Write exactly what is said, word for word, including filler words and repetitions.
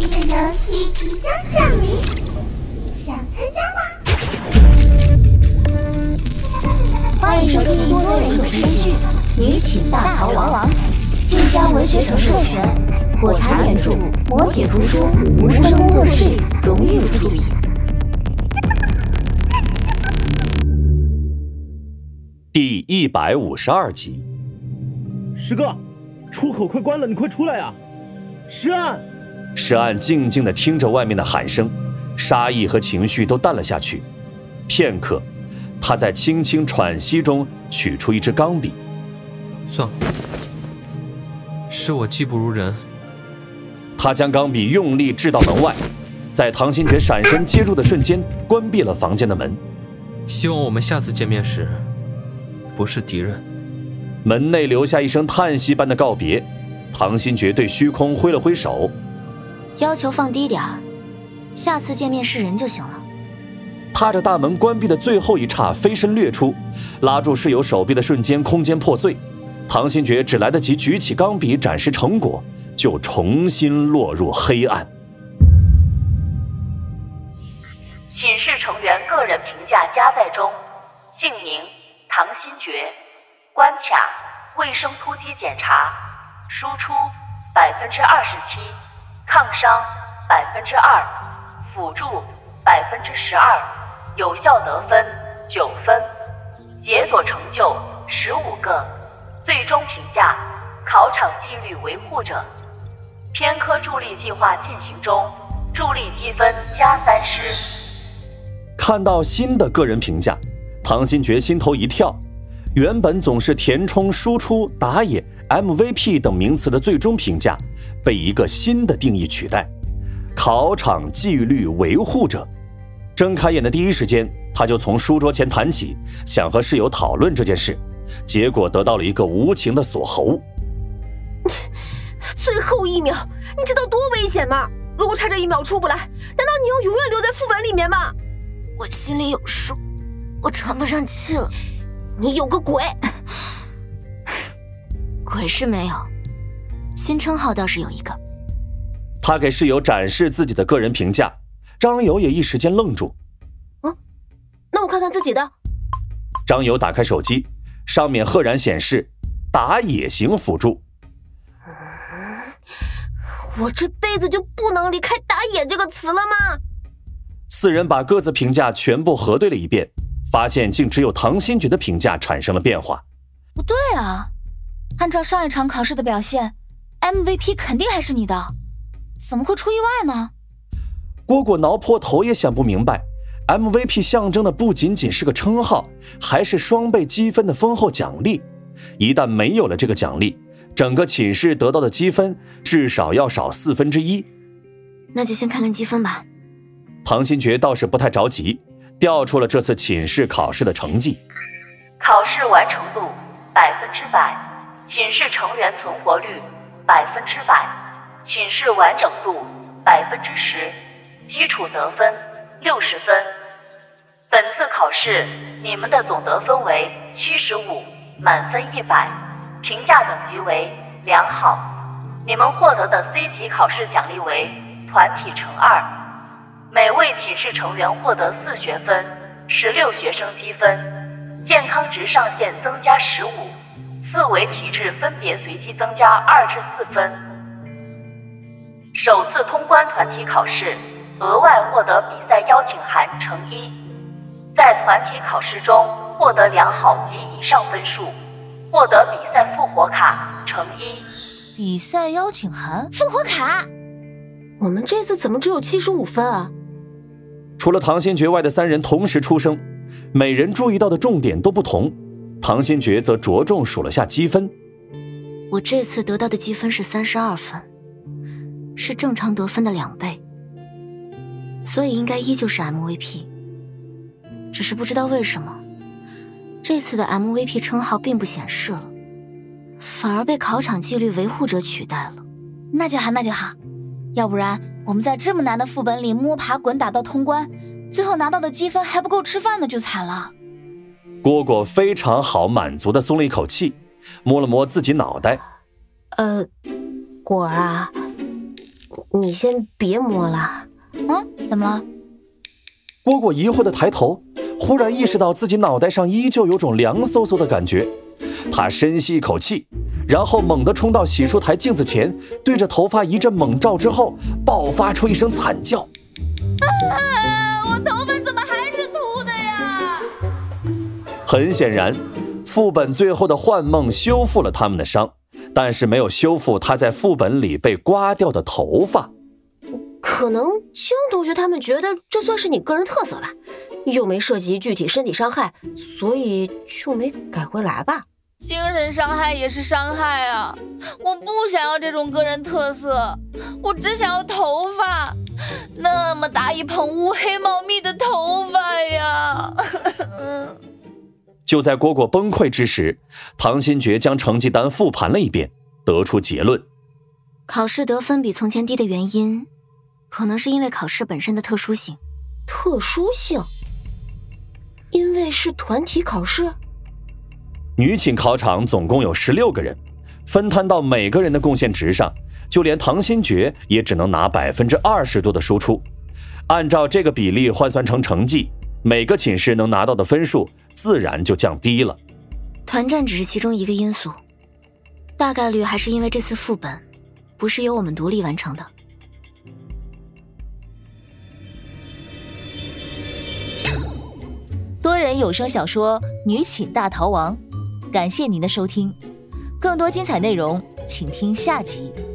的游戏即将降临，想参加吗？ 欢迎收听多人有声剧《女寝大逃亡》，晋江文学城授权，火柴原著，磨铁图书，无声工作室荣誉出品。 第一百五十二集。 石哥，出口快关了，你快出来啊！石岸， 石岸静静地听着外面的喊声，杀意和情绪都淡了下去。片刻，他在轻轻喘息中取出一支钢笔。 算了，是我技不如人。 他将钢笔用力掷到门外，在唐新觉闪身接住的瞬间，关闭了房间的门。 希望我们下次见面时，不是敌人。 门内留下一声叹息般的告别。唐新觉对虚空挥了挥手， 要求放低点儿，下次见面是人就行了。 踏着大门关闭的最后一刹，飞身掠出，拉住室友手臂的瞬间，空间破碎。唐新觉只来得及举起钢笔展示成果，就重新落入黑暗。 寝室成员个人评价加载中，姓名唐新觉，关卡卫生突击检查，输出百分之二十七，抗伤百分之二，辅助百分之十二，有效得分九分，解锁成就十五个，最终评价考场纪律维护者。偏科助力计划进行中，助力积分加三十。 看到新的个人评价，唐新觉心头一跳。原本总是填充、输出、打野、M V P 等名词的最终评价，被一个新的定义取代：考场纪律维护者。睁开眼的第一时间，他就从书桌前弹起，想和室友讨论这件事，结果得到了一个无情的锁喉。 最后一秒，你知道多危险吗？如果差这一秒出不来，难道你要永远留在副本里面吗？ 我心里有数，我喘不上气了。 你有个鬼！ 鬼是没有，新称号倒是有一个。 他给室友展示自己的个人评价，张友也一时间愣住。 嗯，那我看看自己的。 张友打开手机，上面赫然显示打野型辅助。 我这辈子就不能离开打野这个词了吗？ 四人把各自评价全部核对了一遍，发现竟只有唐新觉的评价产生了变化。 不对啊，按照上一场考试的表现 M V P 肯定还是你的，怎么会出意外呢？ 蝈蝈挠破头也想不明白， M V P 象征的不仅仅是个称号，还是双倍积分的丰厚奖励。一旦没有了这个奖励，整个寝室得到的积分至少要少四分之一。 那就先看看积分吧。 唐新觉倒是不太着急，调出了这次寝室考试的成绩。 考试完成度百分之百，寝室成员存活率百分之百，寝室完整度百分之十，基础得分六十分。本次考试你们的总得分为七十五，满分一百，评价等级为良好。你们获得的 C 级考试奖励为团体乘二。每位寝室成员获得四学分，十六学生积分，健康值上限增加十五，四维体质分别随机增加二至四分。首次通关团体考试，额外获得比赛邀请函乘一，在团体考试中获得良好及以上分数，获得比赛复活卡乘一。 比赛邀请函、 复活卡，我们这次怎么只有七十五分啊？ 除了唐新觉外的三人同时出声，每人注意到的重点都不同。唐新觉则着重数了下积分。 我这次得到的积分是三十二分，是正常得分的两倍，所以应该依旧是 M V P。只是不知道为什么，这次的 M V P 称号并不显示了，反而被考场纪律维护者取代了。 那就好，那就好。要不然我们在这么难的副本里摸爬滚打到通关，最后拿到的积分还不够吃饭的就惨了。 蝈蝈非常好，满足地松了一口气，摸了摸自己脑袋。 呃，果儿啊， 你先别摸了。 嗯，怎么了？ 蝈蝈疑惑地抬头，忽然意识到自己脑袋上依旧有种凉飕飕的感觉。他深吸一口气，然后猛地冲到洗漱台镜子前，对着头发一阵猛照之后，爆发出一声惨叫。 啊！我头发怎么还是秃的呀？ 很显然，副本最后的幻梦修复了他们的伤，但是没有修复他在副本里被刮掉的头发。 可能江同学他们觉得这算是你个人特色吧，又没涉及具体身体伤害，所以就没改回来吧。 精神伤害也是伤害啊！我不想要这种个人特色，我只想要头发，那么大一捧乌黑茂密的头发呀！ 就在蝈蝈崩溃之时，唐新觉将成绩单复盘了一遍，得出结论： 考试得分比从前低的原因，可能是因为考试本身的特殊性。 特殊性？因为是团体考试？ 女寝考场总共有十六个人，分摊到每个人的贡献值上，就连唐新觉也只能拿百分之二十多的输出。按照这个比例换算成成绩，每个寝室能拿到的分数自然就降低了。 团战只是其中一个因素，大概率还是因为这次副本不是由我们独立完成的。 多人有声小说《女寝大逃亡》，感谢您的收听，更多精彩内容请听下集。